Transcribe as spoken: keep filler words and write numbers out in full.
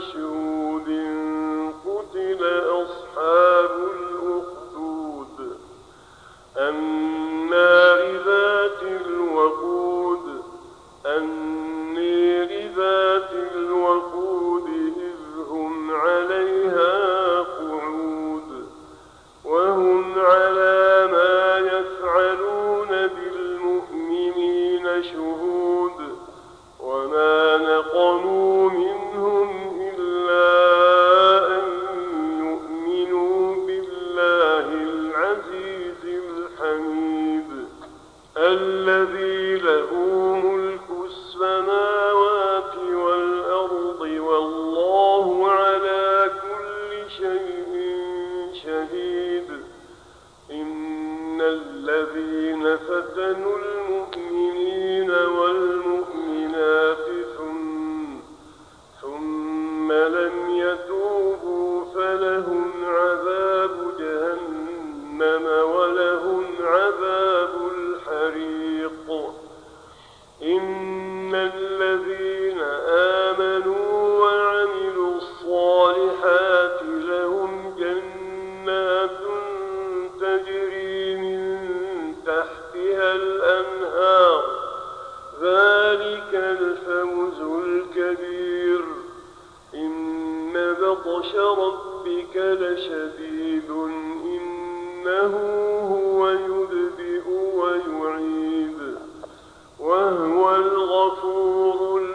مشهود قتل أصحاب الأخدود النار ذات الوقود النار ذات الوقود إذ هم عليها قعود وهم على ما يفعلون بالمؤمنين شهود وما نقموا منهم إلا أن يؤمنوا بالله العزيز الحميد الذي له ملك السماوات والأرض والله على كل شيء شهيد إن الذين فتنوا المؤمنين والمؤمنات ثم, ثم لم يتوبوا فلهم عذاب جهنم ولهم عذاب الحريق إن الذين آمنوا وعملوا الصالحات لهم جنات تجري من تحتها الأنهار ذلك الفوز الكبير إن بطش ربك لشديد إنه هو يبدئ ويعيد وهو الغفور